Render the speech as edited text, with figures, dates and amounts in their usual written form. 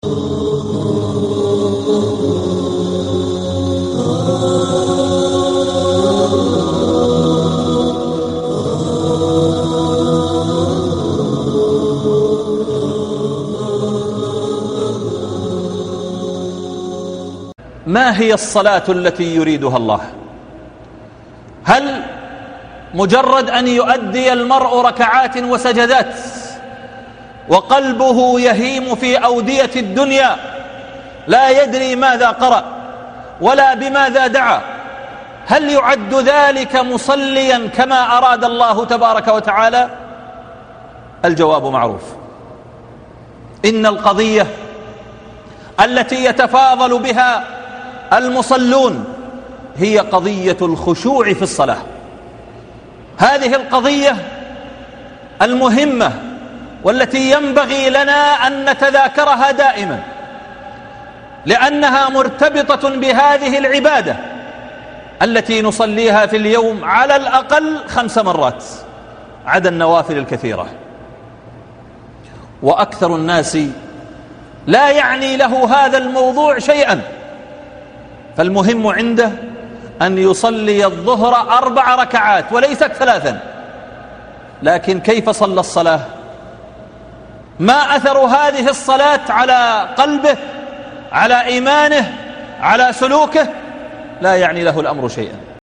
ما هي الصلاة التي يريدها الله؟ هل مجرد أن يؤدي المرء ركعات وسجدات وقلبه يهيم في أودية الدنيا لا يدري ماذا قرأ ولا بماذا دعا، هل يعد ذلك مصليا كما أراد الله تبارك وتعالى؟ الجواب معروف. إن القضية التي يتفاضل بها المصلون هي قضية الخشوع في الصلاة. هذه القضية المهمة والتي ينبغي لنا أن نتذاكرها دائما، لأنها مرتبطة بهذه العبادة التي نصليها في اليوم على الأقل 5 مرات عدا النوافل الكثيرة. وأكثر الناس لا يعني له هذا الموضوع شيئا، فالمهم عنده أن يصلي الظهر 4 ركعات وليست 3. لكن كيف صلى الصلاة؟ ما أثر هذه الصلاة على قلبه، على إيمانه، على سلوكه؟ لا يعني له الأمر شيئا.